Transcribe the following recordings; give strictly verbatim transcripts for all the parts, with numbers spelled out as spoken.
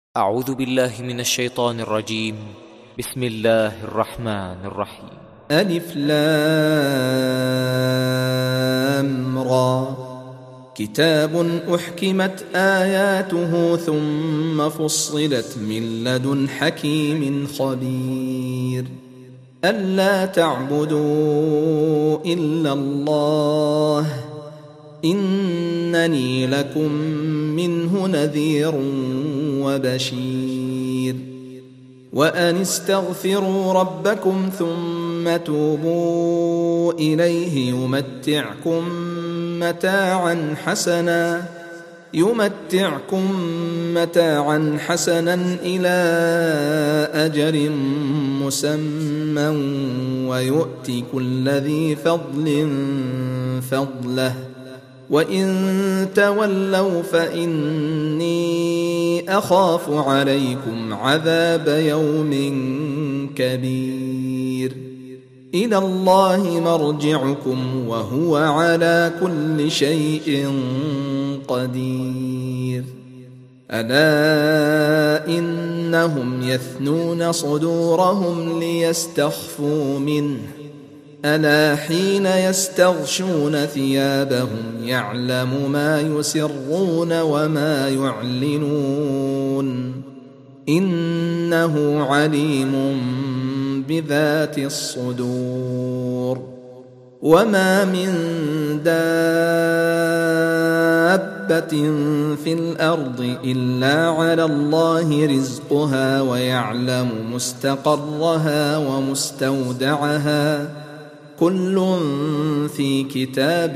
أعوذ بالله من الشيطان الرجيم. بسم الله الرحمن الرحيم. ألف لام را. كتاب أحكمت آياته ثم فصلت من لدن حكيم خبير. ألا تعبدوا إلا الله إنني لكم منه نذير وبشير. وأن استغفروا ربكم ثم توبوا إليه يمتعكم متاعا حسنا يمتعكم متاعا حسنا إلى أجل مسمى ويؤتي كل ذي فضل فضله وإن تولوا فإني أخاف عليكم عذاب يوم كبير. إلى الله مرجعكم وهو على كل شيء قدير. ألا إنهم يثنون صدورهم ليستخفوا منه ألا حين يستغشون ثيابهم يعلم ما يسرون وما يعلنون إنه عليم بذات الصدور. وما من دابة في الأرض إلا على الله رزقها ويعلم مستقرها ومستودعها كل في كتاب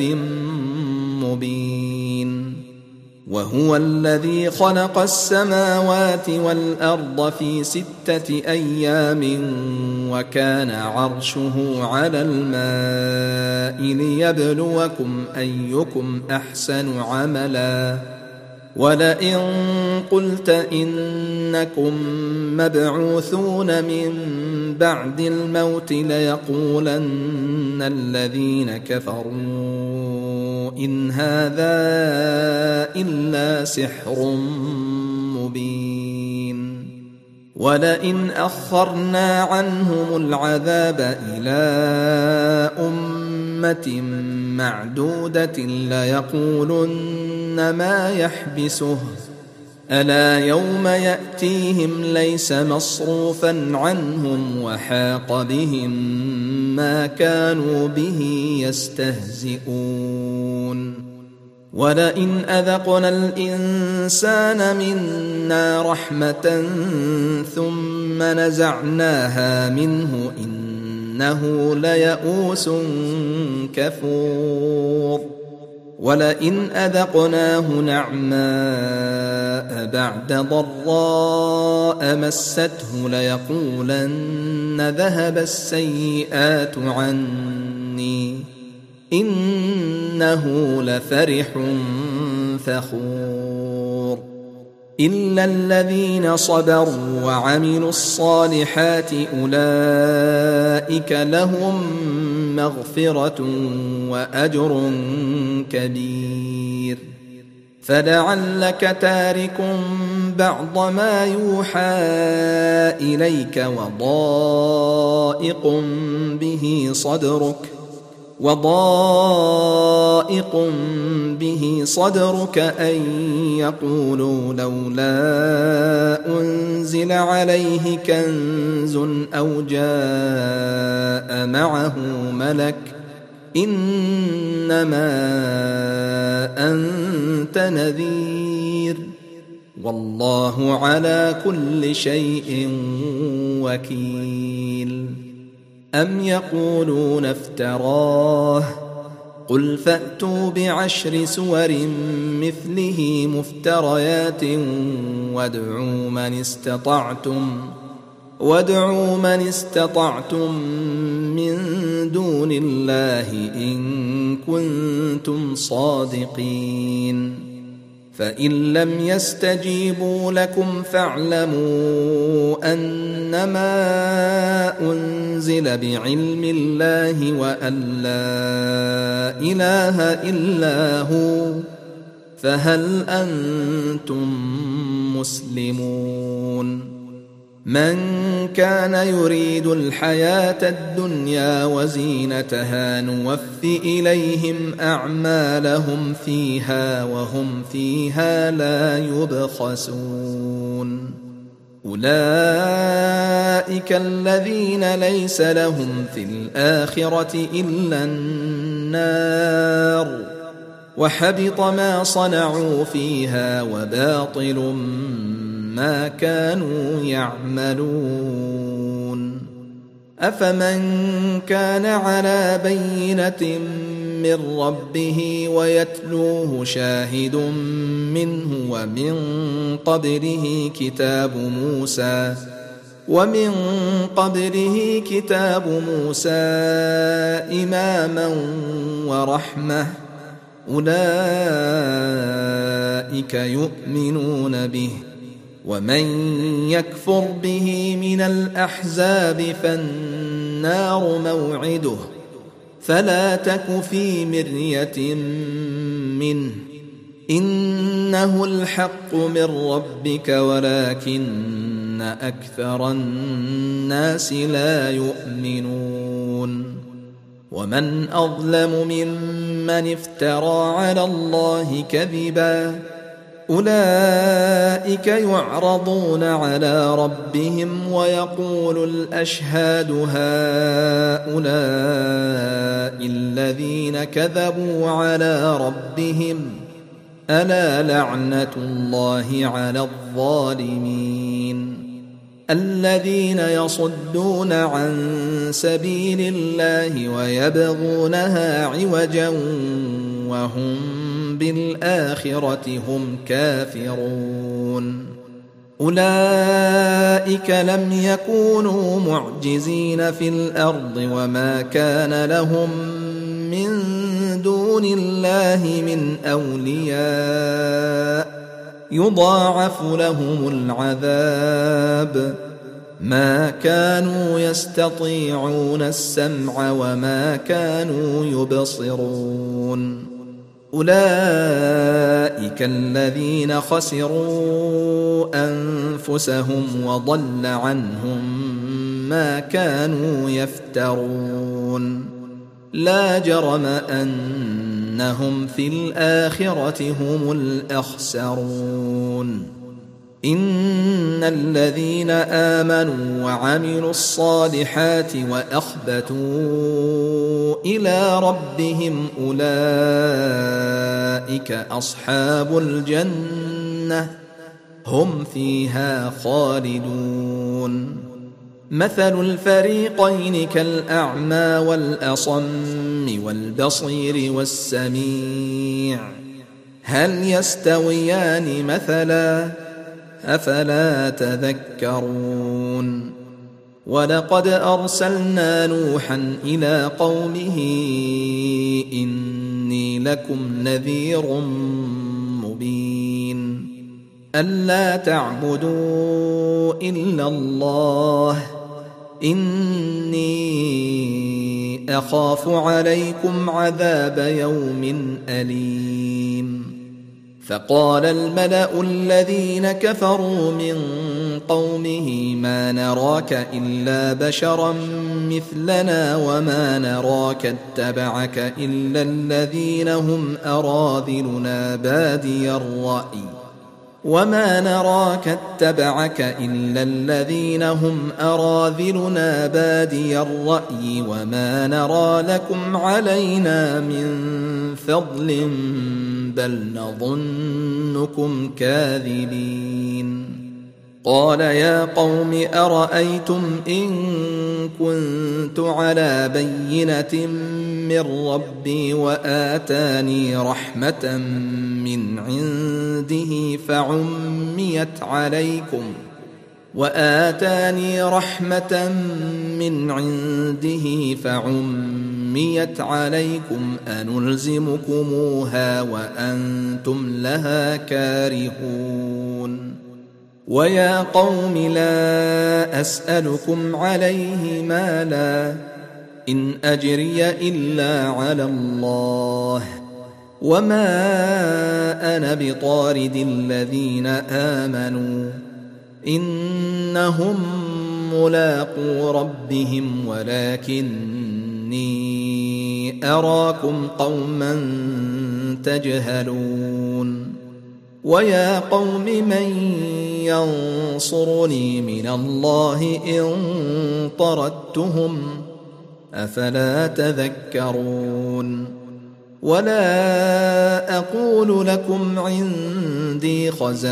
مبين. وهو الذي خلق السماوات والأرض في ستة أيام وكان عرشه على الماء ليبلوكم أيكم أحسن عملا. ولئن قلت إنكم مبعوثون من بعد الموت ليقولن الذين كفروا إن هذا إلا سحر مبين. ولئن أخرنا عنهم العذاب إلى أمة معدودة ليقولن ما يحبسه ألا يوم يأتيهم ليس مصروفا عنهم وحاق بهم ما كانوا به يستهزئون. ولئن أذقنا الإنسان منا رحمة ثم نزعناها منه إنه ليئوس كفور. ولئن أذقناه نعماء بعد ضراء مسته ليقولن ذهب السيئات عني إنه لفرح فخور. إلا الذين صبروا وعملوا الصالحات أولئك لهم مغفرة وأجر كبير. فلعلك تارك بعض ما يوحى إليك وضائق به صدرك وضائق به صدرك أن يقولوا لولا أنزل عليه كنز أو جاء معه ملك إنما أنت نذير والله على كل شيء وكيل. أم يقولون افتراه قل فأتوا بعشر سور مثله مفتريات وادعوا من استطعتم وادعوا من استطعتم من دون الله إن كنتم صادقين. فإن لم يستجيبوا لكم فاعلموا أنما أنزل بعلم الله وأن لا إله إلا هو فهل أنتم مسلمون؟ من كان يريد الحياة الدنيا وزينتها نوف إليهم أعمالهم فيها وهم فيها لا يبخسون. أولئك الذين ليس لهم في الآخرة إلا النار، وحبط ما صنعوا فيها وباطل ما كانوا يعملون. أفمن كان على بينة من ربه ويتلوه شاهد منه ومن قبله كتاب موسى ومن قبله كتاب موسى إماما ورحمة، أولئك يؤمنون به. ومن يكفر به من الأحزاب فالنار موعده، فلا تك في مرية منه، إنه الحق من ربك ولكن أكثر الناس لا يؤمنون. ومن أظلم ممن افترى على الله كذبا، أولئك يعرضون على ربهم ويقول الأشهاد هؤلاء الذين كذبوا على ربهم، ألا لعنة الله على الظالمين. الذين يصدون عن سبيل الله ويبغونها عوجا وهم بالآخرة هم كافرون. أولئك لم يكونوا معجزين في الأرض وما كان لهم من دون الله من أولياء، يضاعف لهم العذاب، ما كانوا يستطيعون السمع وما كانوا يبصرون. أولئك الذين خسروا أنفسهم وضل عنهم ما كانوا يفترون. لا جرم أنهم في الآخرة هم الأخسرون. إن الذين آمنوا وعملوا الصالحات وأخبتوا إلى ربهم أولئك أصحاب الجنة، هم فيها خالدون. مثل الفريقين كالأعمى والأصم والبصير والسميع، هل يستويان مثلا؟ أفلا تذكرون. ولقد أرسلنا نوحا إلى قومه إني لكم نذير مبين، ألا تعبدوا إلا الله، إني أخاف عليكم عذاب يوم أليم. فقال الملأ الذين كفروا من قومه ما نراك إلا بشرا مثلنا وما نراك اتبعك إلا الذين هم أراذلنا بادي الرأي وما نراك اتبعك إلا الذين هم أراذلنا بادي الرأي وما نرى لكم علينا من فضل بل نظنكم كاذبين. قال يا قوم أرأيتم إن كنت على بينة من ربي وآتاني رحمة من عنده فعميت عليكم وآتاني رحمة من عنده فعميت عليكم أنلزمكموها وأنتم لها كارهون. ويا قوم لا أسألكم عليه مالا إن أجري إلا على الله وما أنا بطارد الذين آمنوا إنهم ملاقو ربهم ولكني أراكم قوما تجهلون ويا قوم من ينصرني من الله إن طردتهم أفلا تذكرون ولا أقول لكم عندي خزائن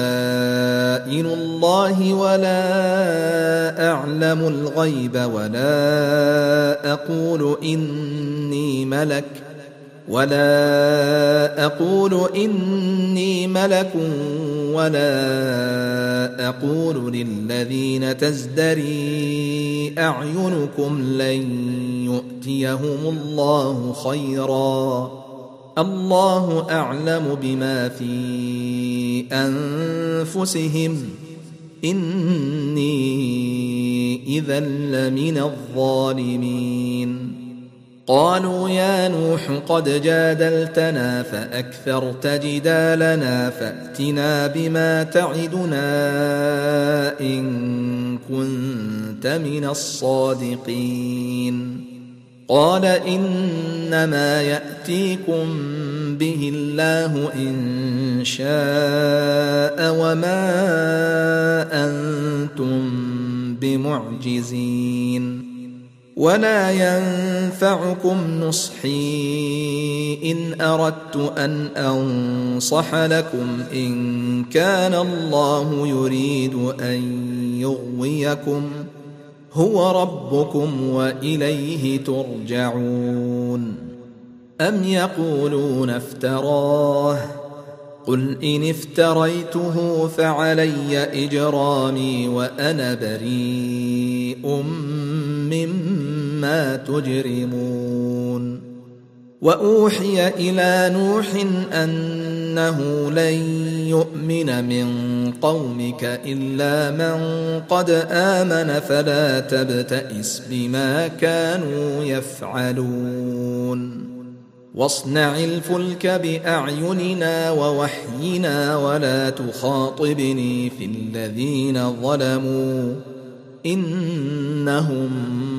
الله ولا أعلم الغيب ولا أقول إني ملك ولا أقول إني ملك ولا أقول للذين تزدري أعينكم لن يؤتيهم الله خيرا الله أعلم بما في أنفسهم إني إذا لمن الظالمين قالوا يا نوح قد جادلتنا فأكثرت جدالنا فأتنا بما تعدنا إن كنت من الصادقين قال إنما يأتيكم به الله إن شاء وما أنتم بمعجزين ولا ينفعكم نصحي إن أردت أن أنصح لكم إن كان الله يريد أن يغويكم هو ربكم وإليه ترجعون أم يقولون افتراه قل إن افتريته فعلي إجرامي وأنا بريء مما تجرمون وأوحي إلى نوح أنه لن يؤمن من قومك إلا من قد آمن فلا تبتئس بما كانوا يفعلون واصنع الفلك بأعيننا ووحينا ولا تخاطبني في الذين ظلموا إنهم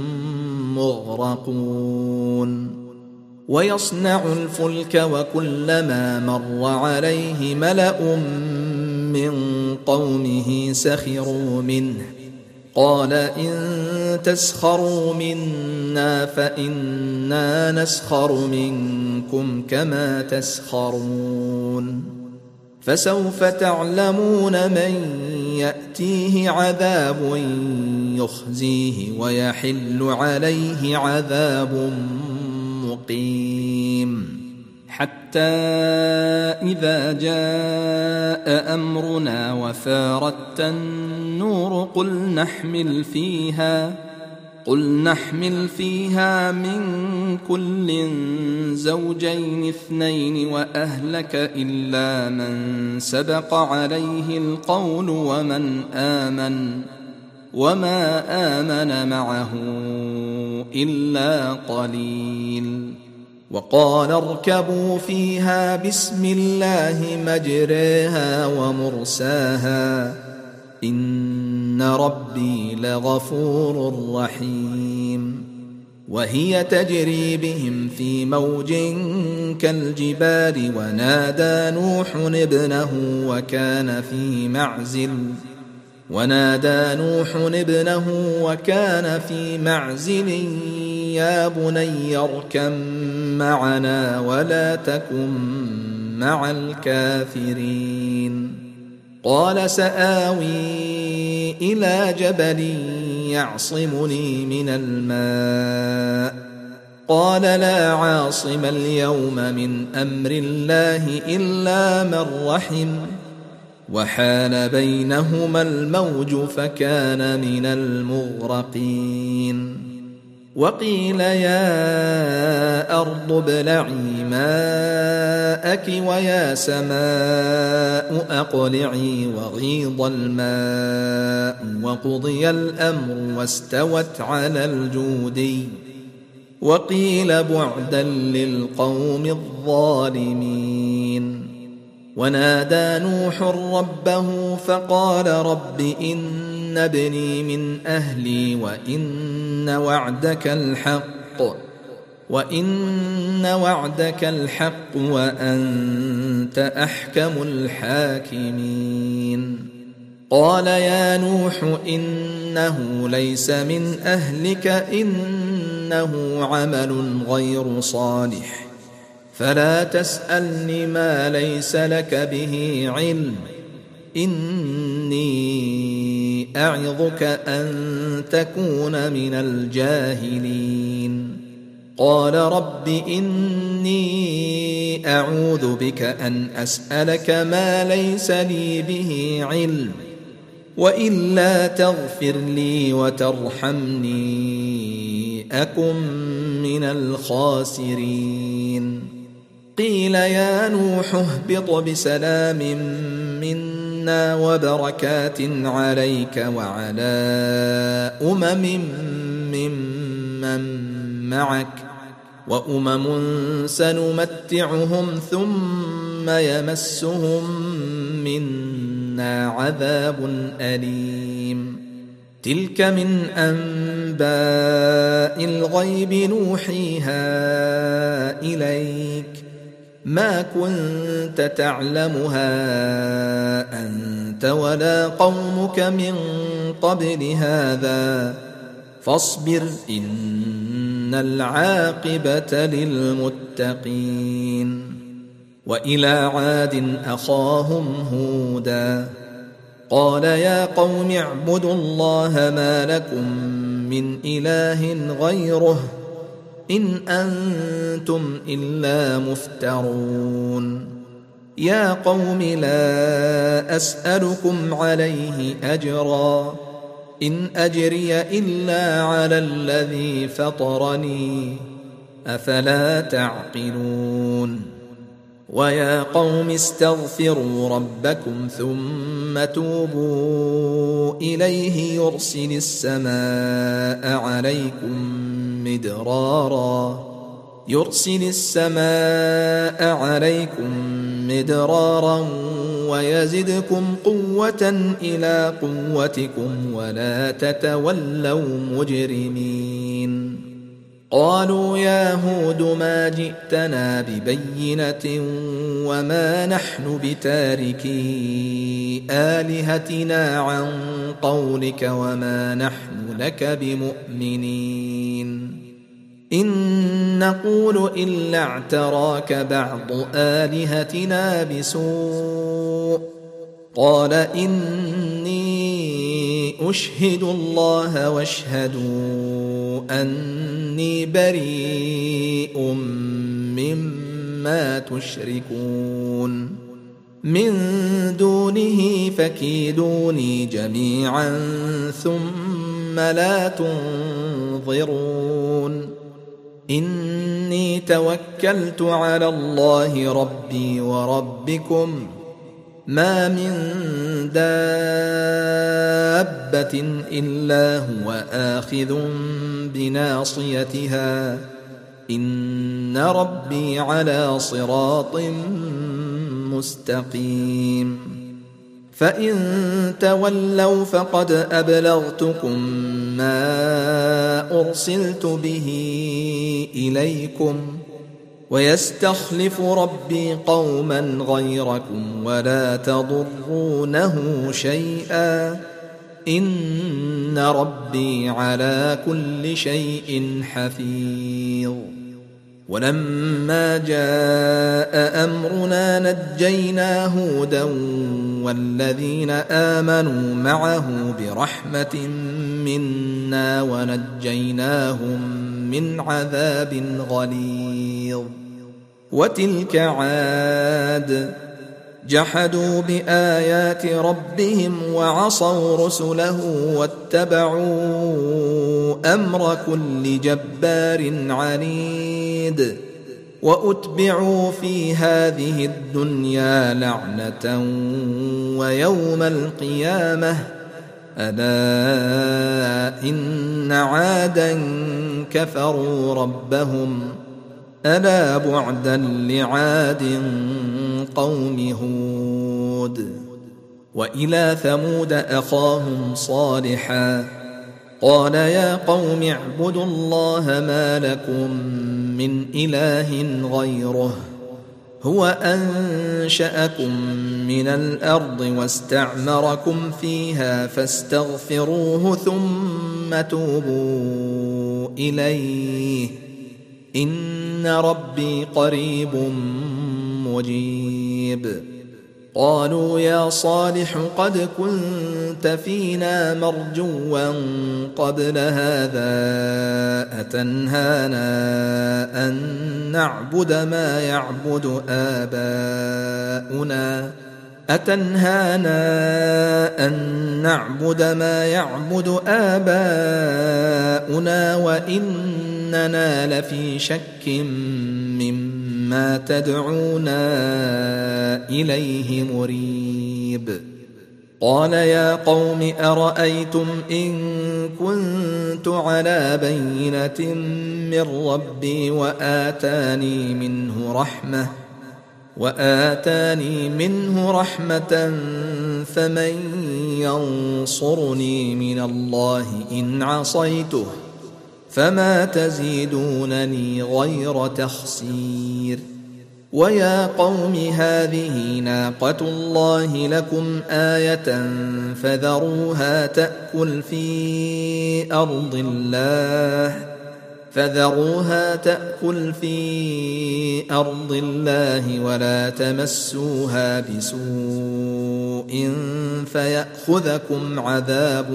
مغرقون ويصنع الفلك وكلما مر عليه ملأ من قومه سخروا منه قال إن تسخروا منا فإنا نسخر منكم كما تسخرون فسوف تعلمون من يأتيه عذاب يخزيه ويحل عليه عذاب مقيم حتى إذا جاء أمرنا وفارت النور قل نحمل فيها قل نحمل فيها من كل زوجين اثنين وأهلك إلا من سبق عليه القول ومن آمن وما آمن معه إلا قليل وقال اركبوا فيها بسم الله مجريها ومرساها إن ربي لغفور رحيم وهي تجري بهم في موج كالجبال ونادى نوح ابنه وكان في معزل ونادى نوح ابنه وكان في معزل يا بني اركب معنا ولا تكن مع الكافرين قال سآوي إلى جبل يعصمني من الماء قال لا عاصم اليوم من أمر الله إلا من رحم وحال بينهما الموج فكان من المغرقين وقيل يا أرض ابلعي ماءك ويا سماء أقلعي وغيض الماء وقضي الأمر واستوت على الجودي وقيل بعدا للقوم الظالمين. ونادى نوح ربه فقال رب إن ابني من أهلي وإن وعدك الحق وإن وعدك الحق وأنت أحكم الحاكمين. قال يا نوح إنه ليس من أهلك إنه عمل غير صالح فلا تسألني ما ليس لك به علم إني أعظك أن تكون من الجاهلين. قال رب إني أعوذ بك أن أسألك ما ليس لي به علم وإلا تغفر لي وترحمني أكن من الخاسرين. قيل يا نوح اهبط بسلام منا وبركات عليك وعلى أمم ممن معك وأمم سنمتعهم ثم يمسهم منا عذاب أليم. تلك من أنباء الغيب نوحيها إليك ما كنت تعلمها أنت ولا قومك من قبل هذا فاصبر إن العاقبة للمتقين. وإلى عاد أخاهم هودا قال يا قوم اعبدوا الله ما لكم من إله غيره إن أنتم إلا مفترون. يا قوم لا أسألكم عليه أجرا إن أجري إلا على الذي فطرني أفلا تعقلون. ويا قوم استغفروا ربكم ثم توبوا إليه يرسل السماء عليكم مدرارا يرسل السماء عليكم مدرارا ويزدكم قوة إلى قوتكم ولا تتولوا مجرمين. قالوا يا هود ما جئتنا ببينة وما نحن بتاركي آلهتنا عن قولك وما نحن لك بمؤمنين إن نقول إلا اعتراك بعض آلهتنا بسوء. قال إني أشهد الله واشهدوا أني بريء مما تشركون من دونه فكيدوني جميعا ثم لا تنظرون. إني توكلت على الله ربي وربكم ما من دابة إلا هو آخذ بناصيتها إن ربي على صراط مستقيم. فإن تولوا فقد أبلغتكم ما أرسلت به إليكم ويستخلف ربي قوما غيركم ولا تضرونه شيئا إن ربي على كل شيء حفيظ. ولما جاء أمرنا نجينا هودا والذين آمنوا معه برحمة منا ونجيناهم من عذاب غليظ. وتلك عاد جحدوا بآيات ربهم وعصوا رسله واتبعوا أمر كل جبار عنيد وأتبعوا في هذه الدنيا لعنة ويوم القيامة ألا إن عادا كفروا ربهم ألا بعدا لعاد قوم هود. وإلى ثمود أخاهم صالحا قال يا قوم اعبدوا الله ما لكم من إله غيره هو أنشأكم من الأرض واستعمركم فيها فاستغفروه ثم توبوا إليه إن ربي قريب مجيب. قالوا يا صالح قد كنت فينا مرجوا قبل هذا أتنهانا أن نعبد ما يعبد آباؤنا أتنهانا أن نعبد ما يعبد آباؤنا وإننا لفي شك مما تدعونا إليه مريب. قال يا قوم أرأيتم إن كنت على بينة من ربي وآتاني منه رحمة وآتاني منه رحمة فمن ينصرني من الله إن عصيته فما تزيدونني غير تخسير. ويا قوم هذه ناقة الله لكم آية فذروها تأكل في أرض الله فذروها تأكل في أرض الله ولا تمسوها بسوء فيأخذكم عذاب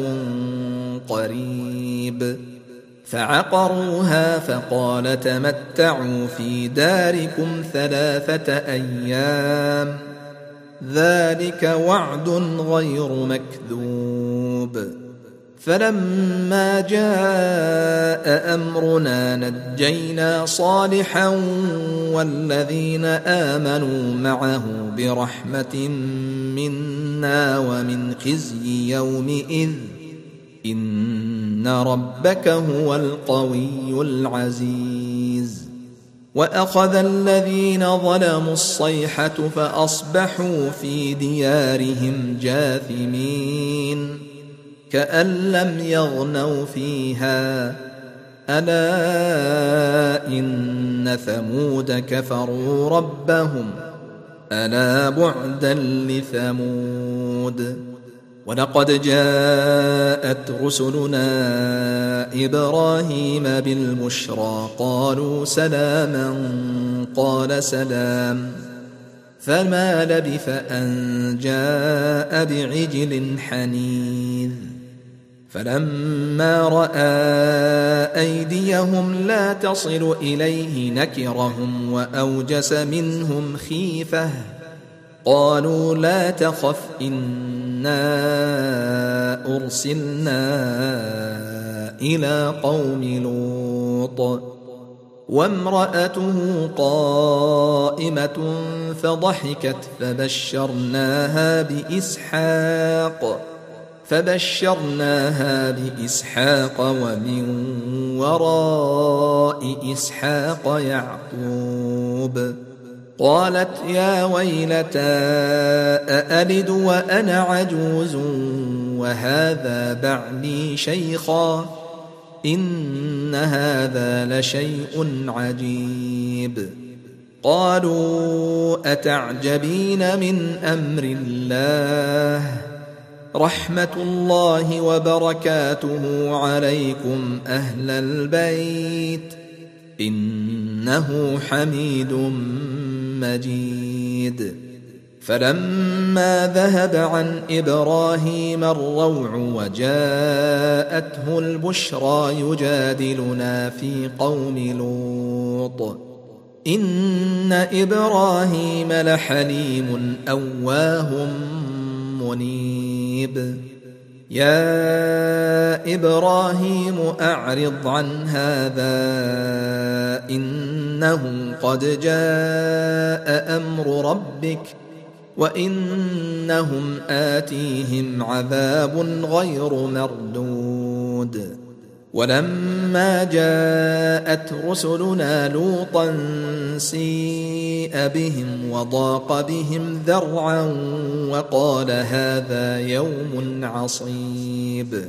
قريب. فعقروها فقال تمتعوا في داركم ثلاثة أيام ذلك وعد غير مكذوب. فلما جاء أمرنا نجينا صالحا والذين آمنوا معه برحمة منا ومن خزي يومئذ إن ربك هو القوي العزيز. وأخذ الذين ظلموا الصيحة فأصبحوا في ديارهم جاثمين كأن لم يغنوا فيها ألا إن ثمود كفروا ربهم ألا بعدا لثمود. ولقد جاءت رسلنا إبراهيم بالبشرى قالوا سلاما قال سلام فما لبث أن جاء بعجل حنيذ. فلما رأى أيديهم لا تصل إليه نكرهم وأوجس منهم خيفة قالوا لا تخف إنا أرسلنا إلى قوم لوط وامرأته قائمة فضحكت فبشرناها بإسحاق فبشرناها بإسحاق ومن وراء إسحاق يعقوب. قالت يا ويلتى أألد وأنا عجوز وهذا بعلي شيخا إن هذا لشيء عجيب. قالوا أتعجبين من أمر الله رحمة الله وبركاته عليكم أهل البيت إنه حميد مجيد. فلما ذهب عن إبراهيم الروع وجاءته البشرى يجادلنا في قوم لوط إن إبراهيم لحليم أواه منيب. يا إبراهيم أعرض عن هذا إنه قد جاء أمر ربك وإنهم آتيهم عذاب غير مردود. ولما جاءت رسلنا لوطا سيء بهم وضاق بهم ذرعا وقال هذا يوم عصيب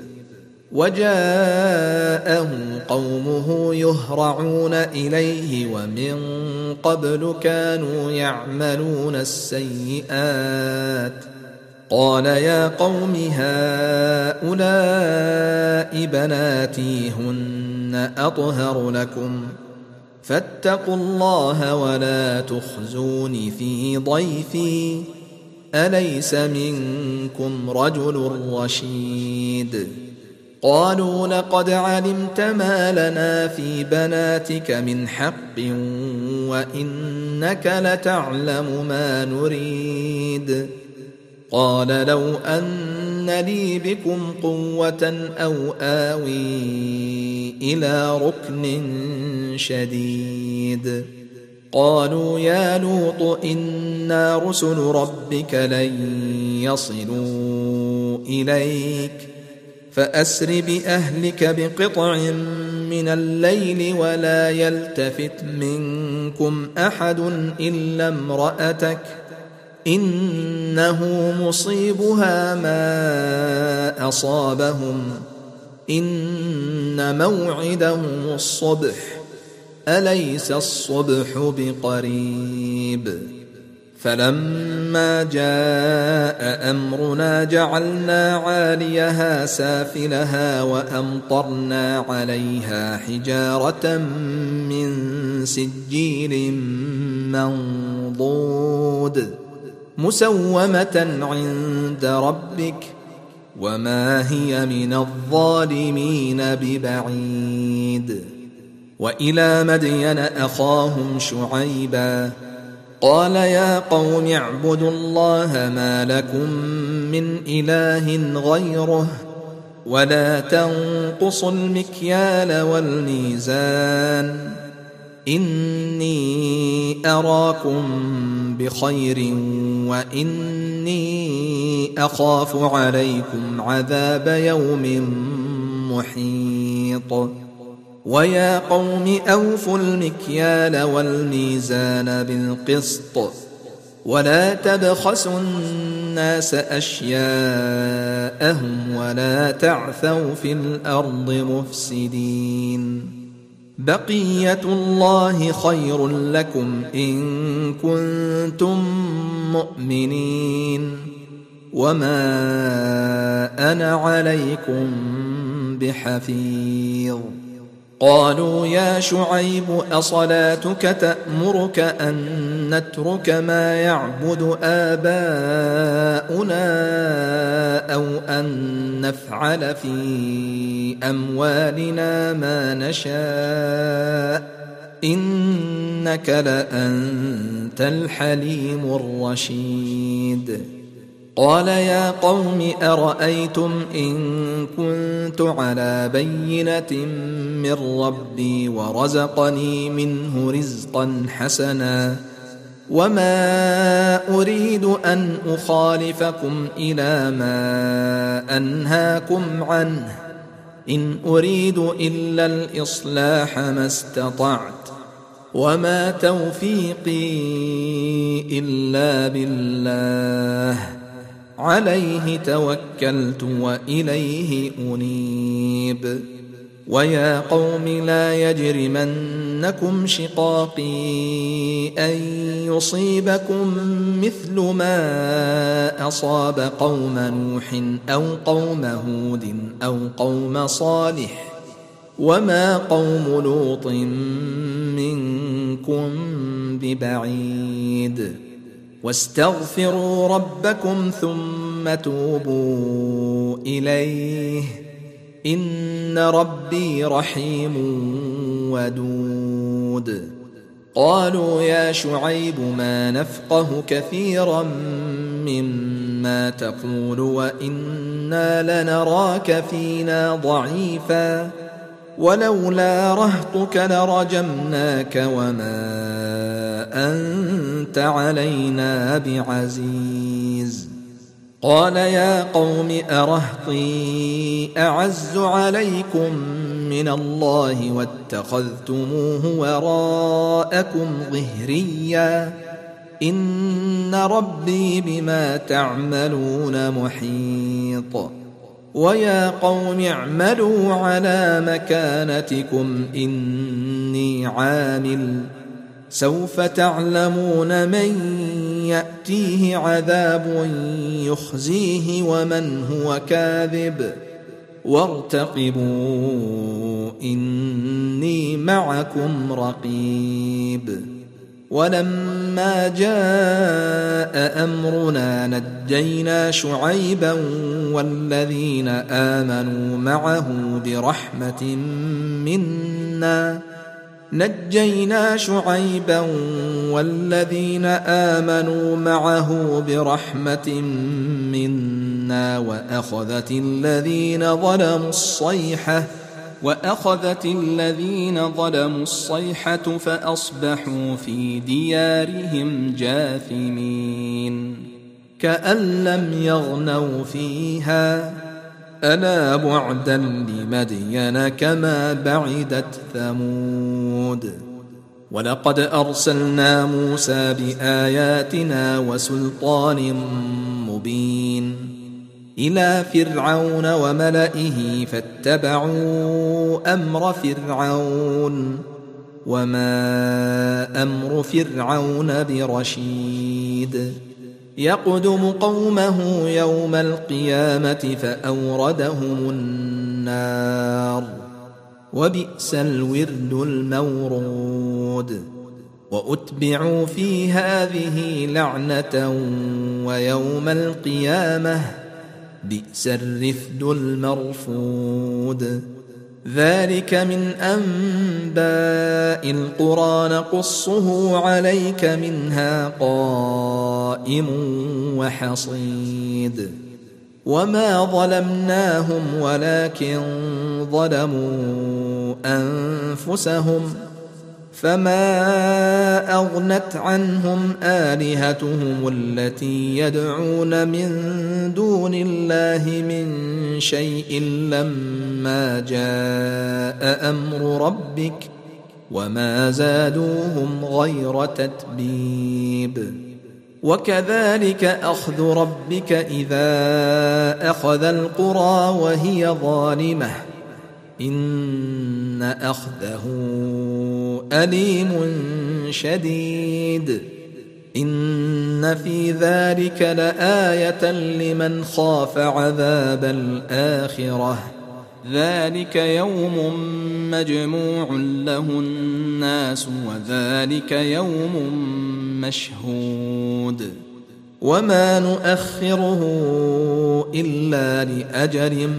وجاءه قومه يهرعون إليه ومن قبل كانوا يعملون السيئات قال يا قوم هؤلاء بناتي هن أطهر لكم فاتقوا الله ولا تخزون في ضيفي أليس منكم رجل رشيد قالوا لقد علمت ما لنا في بناتك من حق وإنك لتعلم ما نريد قال لو أن لي بكم قوة أو آوي إلى ركن شديد قالوا يا لوط إنا رسل ربك لن يصلوا إليك فأسر بأهلك بقطع من الليل ولا يلتفت منكم أحد إلا امرأتك إنه مصيبها ما أصابهم إن موعدهم الصبح أليس الصبح بقريب فلما جاء أمرنا جعلنا عاليها سافلها وأمطرنا عليها حجارة من سجيل منضود مسومة عند ربك وما هي من الظالمين ببعيد وإلى مدين أخاهم شعيبا قال يا قوم اعبدوا الله ما لكم من إله غيره ولا تنقصوا المكيال والميزان إني أراكم بخير وإني أخاف عليكم عذاب يوم محيط ويا قوم أوفوا المكيال والميزان بالقسط ولا تبخسوا الناس أشياءهم ولا تعثوا في الأرض مفسدين بقية الله خير لكم إن كنتم مؤمنين وما أنا عليكم بحفيظ قالوا يا شعيب أصلاتك تأمرك أن نترك ما يعبد آباؤنا أو أن نفعل في أموالنا ما نشاء إنك لأنت الحليم الرشيد قال يا قوم أرأيتم إن كنت على بينة من ربي ورزقني منه رزقا حسنا وما أريد أن أخالفكم إلى ما أنهاكم عنه إن أريد إلا الإصلاح ما استطعت وما توفيقي إلا بالله عليه توكلت وإليه أنيب ويا قوم لا يجرمنكم شقاقي أن يصيبكم مثل ما أصاب قوم نوح أو قوم هود أو قوم صالح وما قوم لوط منكم ببعيد واستغفروا ربكم ثم توبوا إليه إن ربي رحيم ودود قالوا يا شعيب ما نفقه كثيرا مما تقول وإنا لنراك فينا ضعيفا ولولا رهطك لرجمناك وما أنت علينا بعزيز قال يا قوم أرهطي أعز عليكم من الله واتخذتموه وراءكم ظهريا إن ربي بما تعملون محيط ويا قوم اعملوا على مكانتكم إني عامل سوف تعلمون من يأتيه عذاب يخزيه ومن هو كاذب وارتقبوا إني معكم رقيب ولما جاء أمرنا نجينا شعيبا والذين آمنوا معه برحمة منا نجينا شعيبا والذين آمنوا معه برحمة منا وأخذت الذين ظلموا الصيحة وأخذت الذين ظلموا الصيحة فأصبحوا في ديارهم جاثمين كأن لم يغنوا فيها ألا بعدا لمدين كما بعدت ثمود ولقد أرسلنا موسى بآياتنا وسلطان مبين إلى فرعون وملئه فاتبعوا أمر فرعون وما أمر فرعون برشيد يقدم قومه يوم القيامة فأوردهم النار وبئس الورد المورود وأتبعوا في هذه لعنة ويوم القيامة بئس الرفد المرفود ذلك من أنباء القرى نقصه عليك منها قائم وحصيد وما ظلمناهم ولكن ظلموا أنفسهم فما أغنت عنهم آلهتهم التي يدعون من دون الله من شيء لما جاء أمر ربك وما زادوهم غير تتبيب وكذلك أخذ ربك إذا أخذ القرى وهي ظالمة إن أخذه أليم شديد إن في ذلك لآية لمن خاف عذاب الآخرة ذلك يوم مجموع له الناس وذلك يوم مشهود وما نؤخره إلا لأجل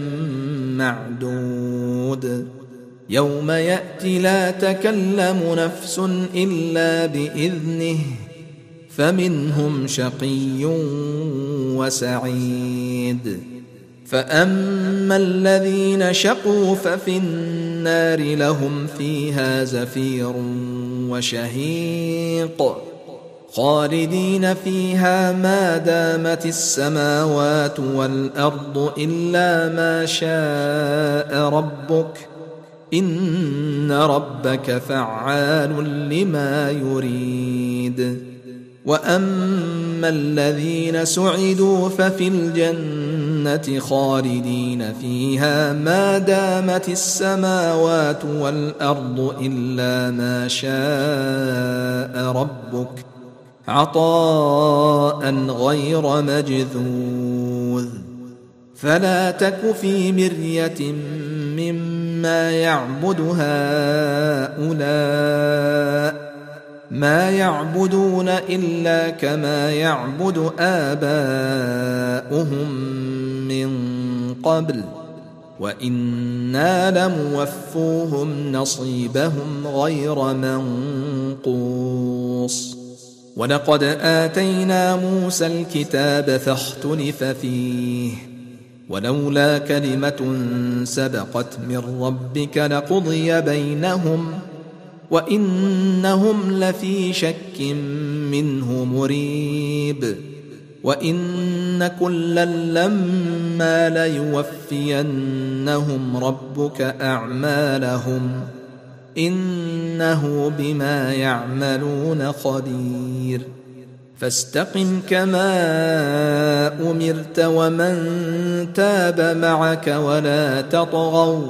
معدود يوم يأتي لا تكلم نفس إلا بإذنه فمنهم شقي وسعيد فأما الذين شقوا ففي النار لهم فيها زفير وشهيق خالدين فيها ما دامت السماوات والأرض إلا ما شاء ربك إن ربك فعال لما يريد وأما الذين سعدوا ففي الجنة خالدين فيها ما دامت السماوات والأرض إلا ما شاء ربك عطاء غير مجذوذ فلا تك في مرية مما يعبد هؤلاء ما يعبدون إلا كما يعبد آباؤهم من قبل وإنا لموفوهم نصيبهم غير منقوص ولقد آتينا موسى الكتاب فاختلف فيه ولولا كلمة سبقت من ربك لقضي بينهم وإنهم لفي شك منه مريب وإن كلا لما ليوفينهم ربك أعمالهم إنه بما يعملون خبير فاستقم كما أمرت ومن تاب معك ولا تطغوا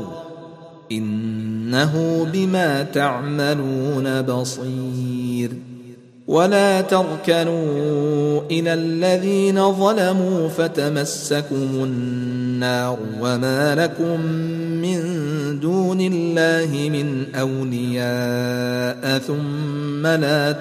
إنه بما تعملون بصير ولا تركنوا إلى الذين ظلموا فتمسكم النار وما لكم من دون الله من أولياء ثم لا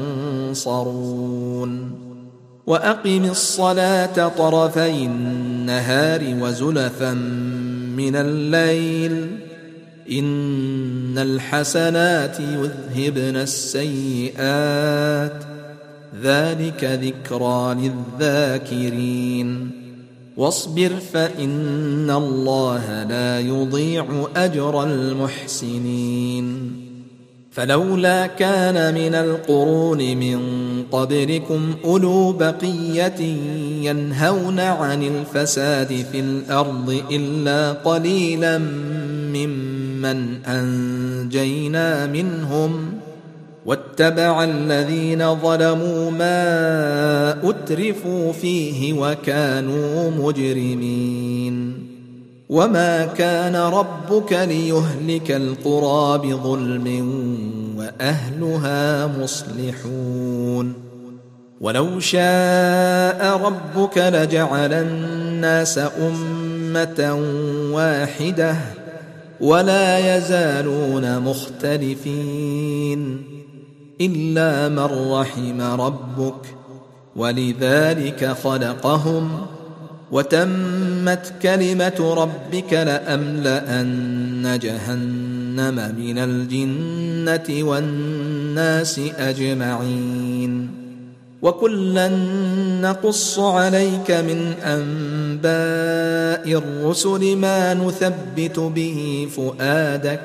تنصرون وأقم الصلاة طرفي النهار وزلفا من الليل إن الحسنات يذهبن السيئات ذلك ذكرى للذاكرين واصبر فإن الله لا يضيع أجر المحسنين فلولا كان من القرون من قبلكم أولو بقية ينهون عن الفساد في الأرض إلا قليلا ممن أنجينا منهم واتبع الذين ظلموا ما أترفوا فيه وكانوا مجرمين وما كان ربك ليهلك القرى بظلم وأهلها مصلحون ولو شاء ربك لجعل الناس أمة واحدة ولا يزالون مختلفين إلا من رحم ربك ولذلك خلقهم وتمت كلمة ربك لأملأن جهنم من الجنة والناس أجمعين وكلا نقص عليك من أنباء الرسل ما نثبت به فؤادك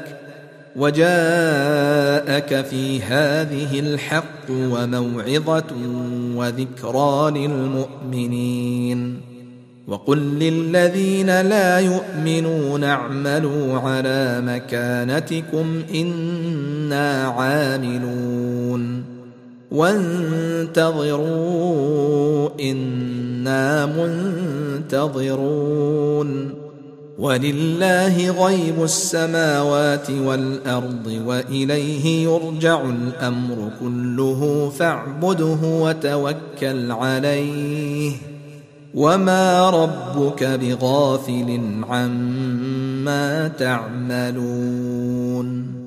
وجاءك في هذه الحق وموعظة وذكرى للمؤمنين وقل للذين لا يؤمنون اعملوا على مكانتكم إنا عاملون وانتظروا إنا منتظرون ولله غيب السماوات والأرض وإليه يرجع الأمر كله فاعبده وتوكل عليه وما ربك بغافل عما تعملون